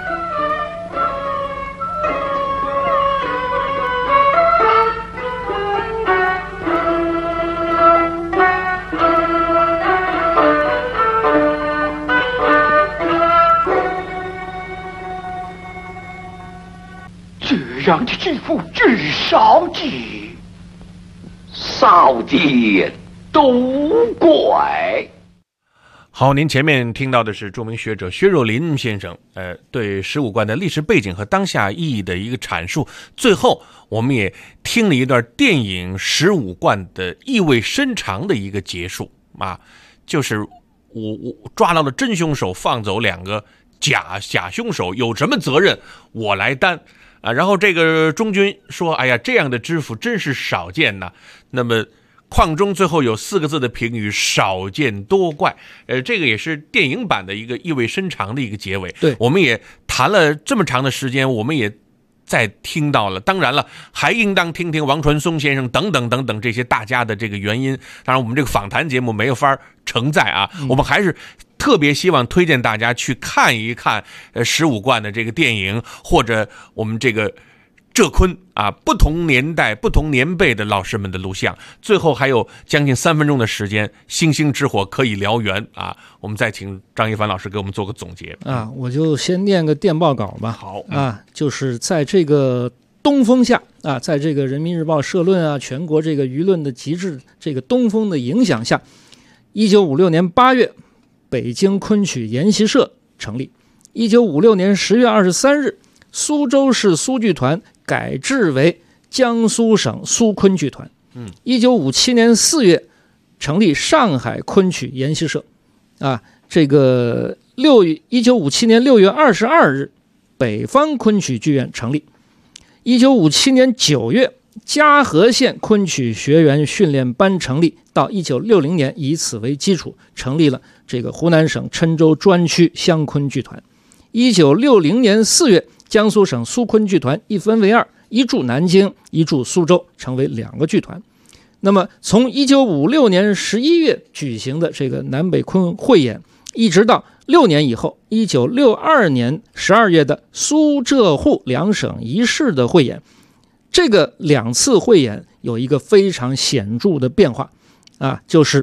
这样的举夫至少级，少见都怪。 好，您前面听到的是著名学者薛若林先生，对十五贯的历史背景和当下意义的一个阐述。最后，我们也听了一段电影《十五贯》的意味深长的一个结束啊，就是我抓到了真凶手，放走2个假凶手，有什么责任我来担啊。然后这个中军说：“哎呀，这样的知府真是少见呐。”那么况中最后有4个字的评语：少见多怪。这个也是电影版的一个意味深长的一个结尾。 对， 我们也谈了这么长的时间，我们也再听到了，当然了，还应当听听王传松先生等等等等这些大家的这个原因。当然，我们这个访谈节目没有法承载啊，我们还是特别希望推荐大家去看一看15贯的这个电影，或者我们这个浙昆啊，不同年代、不同年辈的老师们的录像。最后还有将近3分钟的时间，星星之火可以燎原啊！我们再请张一凡老师给我们做个总结啊！我就先念个电报稿吧。 好啊，就是在这个东风下啊，在这个人民日报社论啊，全国这个舆论的极致这个东风的影响下，1956年8月，北京昆曲研习社成立。1956年10月23日，苏州市苏剧团改制为江苏省苏昆剧团。1957年4月成立上海昆曲研习社。啊，这个1957年6月22日，北方昆曲剧院成立。1957年9月，嘉禾县昆曲学员训练班成立，到1960年以此为基础，成立了这个湖南省郴州专区湘昆剧团。1960年4月，江苏省苏昆剧团一分为2，一驻南京，一驻苏州，成为2个剧团。那么从1956年11月举行的这个南北昆汇演，一直到6年以后1962年12月的苏浙沪2省一市的汇演，这个2次汇演有一个非常显著的变化啊，就是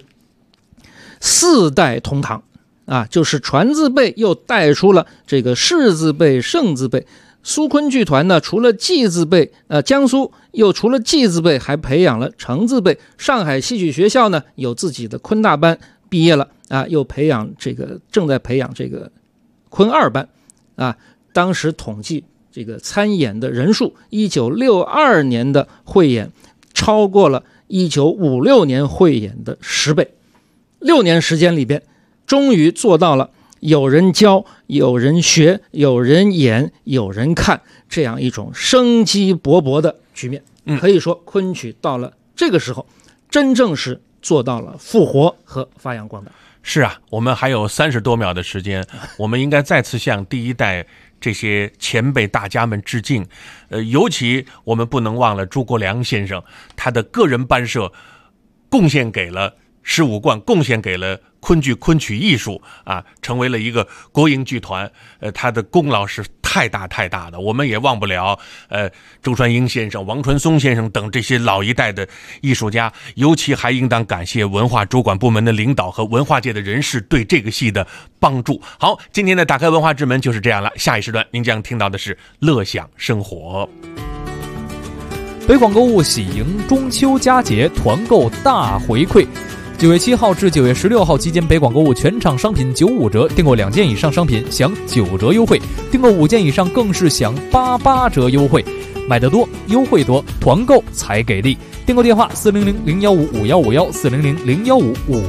4代同堂啊，就是传字辈又带出了这个士字辈、盛字辈。苏昆剧团呢，除了季字辈，江苏又除了季字辈，还培养了程字辈。上海戏曲学校呢，有自己的昆大班，毕业了啊，又正在培养这个昆2班啊。当时统计这个参演的人数，1962年的汇演超过了1956年汇演的10倍。6年时间里边，终于做到了有人教、有人学、有人演、有人看，这样一种生机勃勃的局面。可以说昆曲到了这个时候，真正是做到了复活和发扬光大。 是啊，我们还有30多秒的时间，我们应该再次向第一代这些前辈大家们致敬。尤其我们不能忘了诸葛亮先生，他的个人班社贡献给了15贯，贡献给了昆曲艺术啊，成为了一个国营剧团。他的功劳是太大的，我们也忘不了周传英先生、王传松先生等这些老一代的艺术家。尤其还应当感谢文化主管部门的领导和文化界的人士对这个戏的帮助。好，今天的打开文化之门就是这样了。下一时段您将听到的是乐享生活。 北广购物喜迎中秋佳节团购大回馈。9月7号至9月16号期间，北广购物全场商品95折，订购2件以上商品享9折优惠，订购5件以上更是享88折优惠。买得多，优惠多，团购才给力。订购电话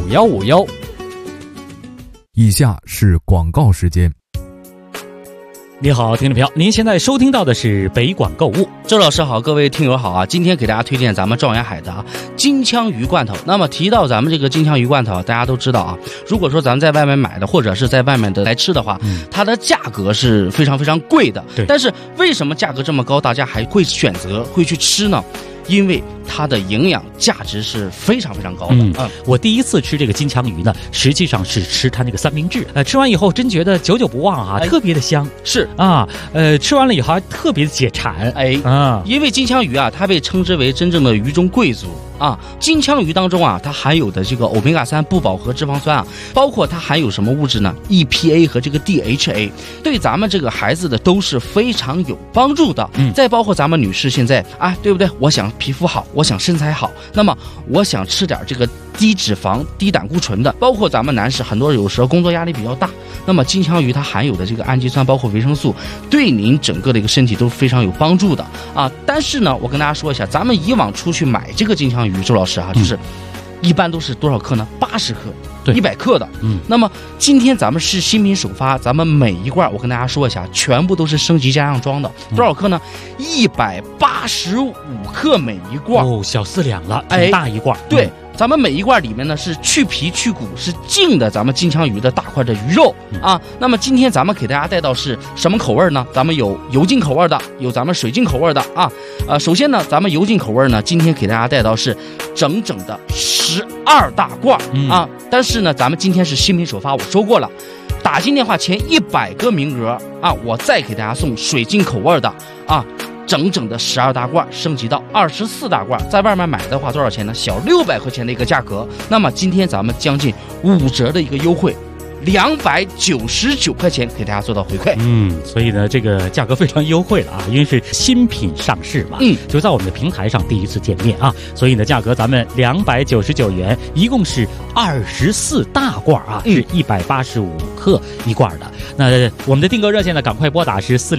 400-015-5151，400-015-5151。 以下是广告时间。 你好，听众朋友，您现在收听到的是北广购物。 周老师好，各位听友好啊！今天给大家推荐咱们状元海的金枪鱼罐头。那么提到咱们这个金枪鱼罐头，大家都知道啊，如果说咱们在外面买的，或者是在外面的来吃的话，它的价格是非常非常贵的。 对。 但是为什么价格这么高，大家还会选择会去吃呢？因为它的营养价值是非常非常高的。 我第一次吃这个金枪鱼呢，实际上是吃它那个三明治。吃完以后真觉得久久不忘啊，特别的香。 是啊，吃完了以后还特别的解馋。 因为金枪鱼啊，它被称之为真正的鱼中贵族啊。金枪鱼当中啊，它含有的这个欧米伽3不饱和脂肪酸啊，包括它含有什么物质呢 ？EPA 和这个 DHA， 对咱们这个孩子的都是非常有帮助的。再包括咱们女士现在啊，对不对？我想皮肤好，我想身材好，那么我想吃点这个低脂肪、低胆固醇的。包括咱们男士，很多有时候工作压力比较大，那么金枪鱼它含有的这个氨基酸，包括维生素，对您整个的一个身体都非常有帮助的啊。但是呢，我跟大家说一下，咱们以往出去买这个金枪鱼，周老师啊，就是一般都是多少克呢？80克。100克的，那么今天咱们是新品首发，咱们每一罐我跟大家说一下，全部都是升级加上装的，多少克呢？185克每一罐， 哦，小4两了，挺大一罐。 对。咱们每一罐里面呢是去皮去骨，是净的咱们金枪鱼的大块的鱼肉啊。那么今天咱们给大家带到是什么口味呢？咱们有油浸口味的，有咱们水浸口味的啊。首先呢，咱们油浸口味呢，今天给大家带到是整整的12大罐啊。但是呢，咱们今天是新品首发，我说过了，打进电话前100个名额啊，我再给大家送水浸口味的啊。整整的12大罐升级到24大罐，在外面买的话多少钱呢？小600块钱的一个价格。那么今天咱们将近5折的一个优惠，299块钱给大家做到回馈。 所以呢，这个价格非常优惠了啊，因为是新品上市嘛，就在我们的平台上第一次见面啊，所以呢，价格咱们299元，一共是24大罐啊，是185克一罐的。那我们的订购热线呢，赶快拨打是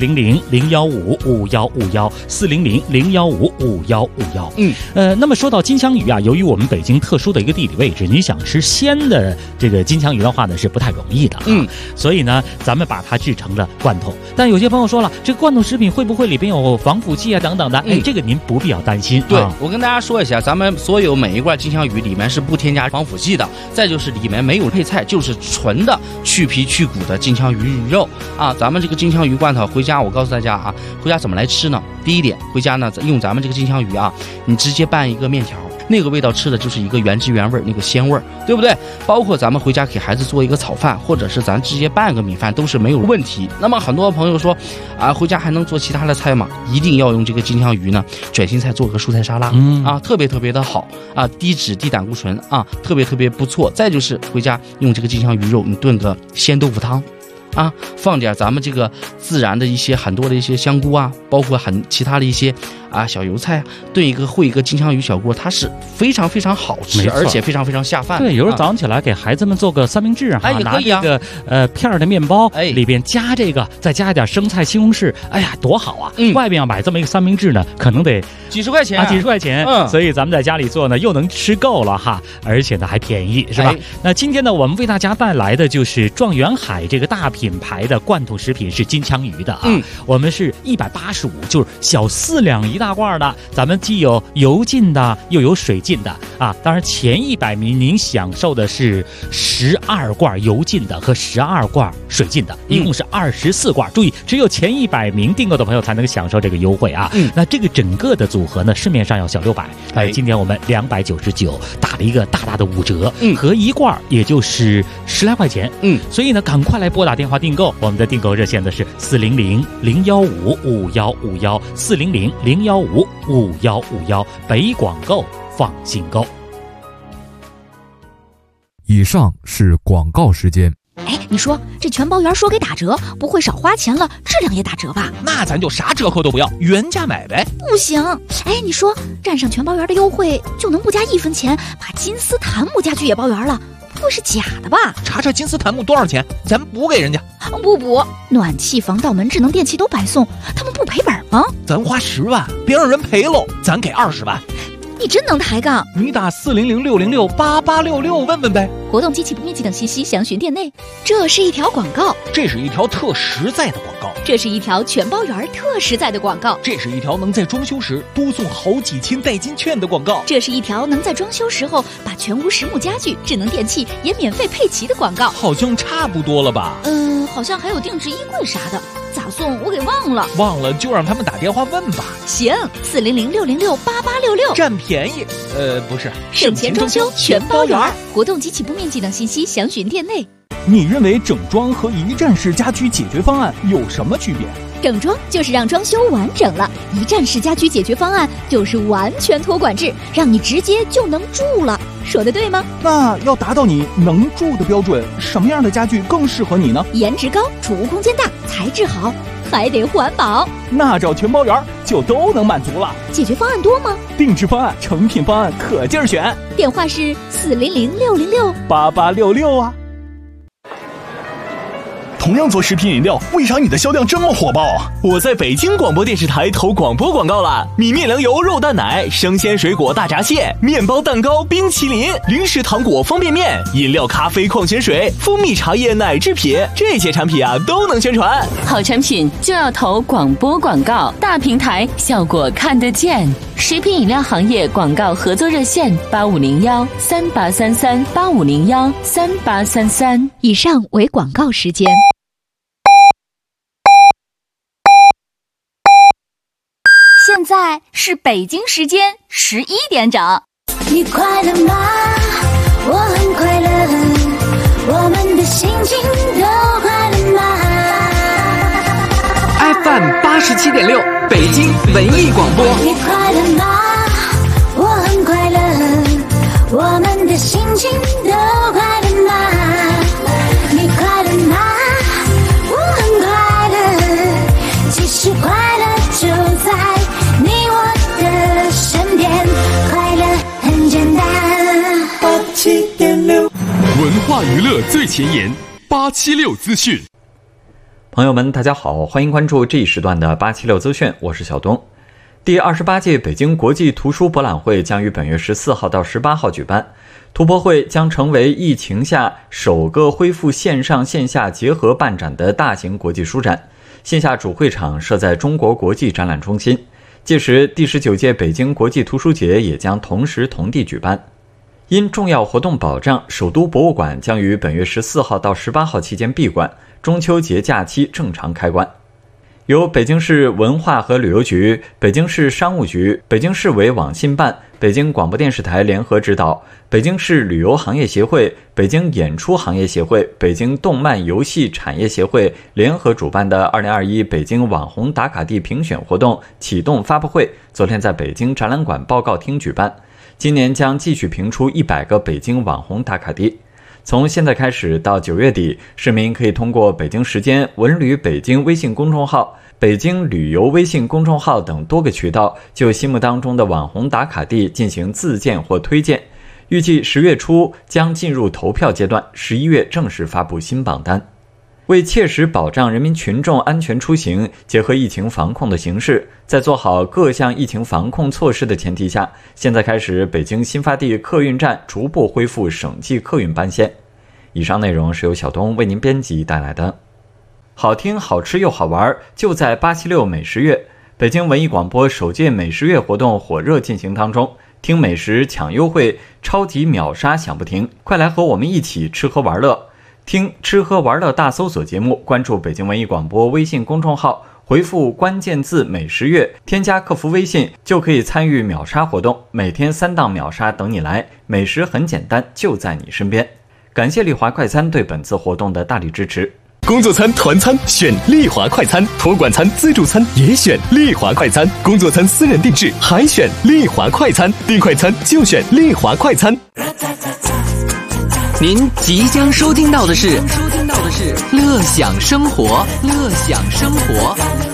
400-015-5151，400-015-5151。那么说到金枪鱼啊，由于我们北京特殊的一个地理位置，你想吃鲜的这个金枪鱼的话呢，是不太容易的。所以呢，咱们把它制成了罐头。但有些朋友说了，这个罐头食品会不会里边有防腐剂啊等等的？这个您不必要担心。 对，我跟大家说一下，咱们所有每一罐金枪鱼里面是不添加防腐剂的，再就是里面没有配菜，就是纯的去皮去骨的金枪鱼肉啊。咱们这个金枪鱼罐头回家，我告诉大家啊，回家怎么来吃呢？第一点，回家呢用咱们这个金枪鱼啊，你直接拌一个面条。那个味道吃的就是一个原汁原味，那个鲜味，对不对？包括咱们回家给孩子做一个炒饭，或者是咱直接拌个米饭，都是没有问题。那么很多朋友说啊，回家还能做其他的菜吗？一定要用这个金枪鱼呢，卷心菜做个蔬菜沙拉，啊，特别特别的好啊，低脂低胆固醇啊，特别特别不错。再就是回家用这个金枪鱼肉，你炖个鲜豆腐汤。啊，放点咱们这个自然的一些很多的一些香菇啊，包括其他的一些啊小油菜，炖一个烩一个金枪鱼小锅，它是非常非常好吃，而且非常非常下饭。 对，有时候早上起来给孩子们做个三明治啊， 也可以啊， 拿这个片的面包，里边加这个，再加一点生菜、西红柿，哎呀，多好啊！外边要买这么一个三明治呢，可能得几十块钱啊，几十块钱。所以咱们在家里做呢，又能吃够了哈，而且呢还便宜，是吧？那今天呢，我们为大家带来的就是状元海这个大品牌的罐头食品，是金枪鱼的啊。我们是185，就是小4两一大罐的。咱们既有油浸的，又有水浸的啊。当然前100名您享受的是12罐油浸的和12罐水浸的，一共是24罐。注意，只有前100名订购的朋友才能享受这个优惠啊。那这个整个的组合呢，市面上要小600，今天我们299打了一个大大的5折，合一罐也就是10来块钱。所以呢，赶快来拨打电话订购。我们的订购热线呢是400-015-5151，400-015-5151，北广购放心购。 以上是广告时间。 哎，你说这全包圆说给打折，不会少花钱了，质量也打折吧？ 那咱就啥折扣都不要，原价买呗。 不行，哎，你说占上全包圆的优惠，就能不加1分钱把金丝檀木家具也包圆了？不会是假的吧？ 查查金丝檀木多少钱，咱补给人家。 不补，暖气、防盗门、智能电器都白送，他们不赔本吗？ 咱花10万，别让人赔喽，咱给20万。 你真能抬杠！ 你打400-606-8866问问呗。 活动及起步面积等信息详询店内。这是一条广告， 这是一条特实在的广告， 这是一条全包圆特实在的广告， 这是一条能在装修时多送好几千代金券的广告， 这是一条能在装修时候把全屋实木家具、智能电器也免费配齐的广告。 好像差不多了吧？ 好像还有定制衣柜啥的，咋送我给忘了。 忘了就让他们打电话问吧。 行，400-606-8866， 占便宜。不是， 省钱装修全包圆。活动及起步面积等信息详询店内。 你认为整装和一站式家居解决方案有什么区别？ 整装就是让装修完整了，一站式家居解决方案就是完全托管制，让你直接就能住了。说的对吗？ 那要达到你能住的标准，什么样的家具更适合你呢？ 颜值高，储物空间大，材质好，还得环保。 那找全包圆就都能满足了。 解决方案多吗？ 定制方案、成品方案可劲儿选。 电话是 400-606-8866啊。 同样做食品饮料，为啥你的销量这么火爆啊？ 我在北京广播电视台投广播广告了，米面粮油肉蛋奶、生鲜水果大闸蟹、面包蛋糕、冰淇淋、零食糖果、方便面、饮料、咖啡、矿泉水、蜂蜜茶叶、奶制品，这些产品啊都能宣传。 好产品就要投广播广告，大平台效果看得见。食品饮料行业广告合作热线8501-3833-8501-3833。 以上为广告时间。现在是北京时间11点整。 你快乐吗？我很快乐，我们的心情都快乐吗？ FM 87.6，北京文艺广播。 你快乐吗？我很快乐，我们的心情都快乐吗？你快乐吗？我很快乐，其实快乐就在你我的身边，快乐很简单。 87.6，文化娱乐最前沿，876资讯。 朋友们，大家好，欢迎关注这一时段的876资讯，我是小东。第28届北京国际图书博览会将于本月14号到18号举办。图博会将成为疫情下首个恢复线上线下结合办展的大型国际书展，线下主会场设在中国国际展览中心。届时，第19届北京国际图书节也将同时同地举办。因重要活动保障，首都博物馆将于本月14号到18号期间闭馆，中秋节假期正常开关。由北京市文化和旅游局、北京市商务局、北京市委网信办、北京广播电视台联合指导，北京市旅游行业协会、北京演出行业协会、北京动漫游戏产业协会联合主办的2021北京网红打卡地评选活动启动发布会，昨天在北京展览馆报告厅举办。今年将继续评出100个北京网红打卡地。从现在开始到9月底，市民可以通过北京时间、文旅北京微信公众号、北京旅游微信公众号等多个渠道，就心目当中的网红打卡地进行自荐或推荐。预计10月初将进入投票阶段，11月正式发布新榜单。为切实保障人民群众安全出行，结合疫情防控的形势，在做好各项疫情防控措施的前提下，现在开始北京新发地客运站逐步恢复省际客运班线。以上内容是由小东为您编辑带来的。好听、好吃又好玩，就在876美食月。北京文艺广播首届美食月活动火热进行当中，听美食抢优惠，超级秒杀享不停，快来和我们一起吃喝玩乐。听吃喝玩乐大搜索节目，关注北京文艺广播微信公众号，回复关键字美食月，添加客服微信就可以参与秒杀活动，每天3档秒杀等你来，美食很简单，就在你身边。感谢丽华快餐对本次活动的大力支持。 工作餐、团餐选丽华快餐，托管餐、自助餐也选丽华快餐，工作餐私人定制还选丽华快餐，订快餐就选丽华快餐。 您即将收听到的是乐享生活，乐享生活。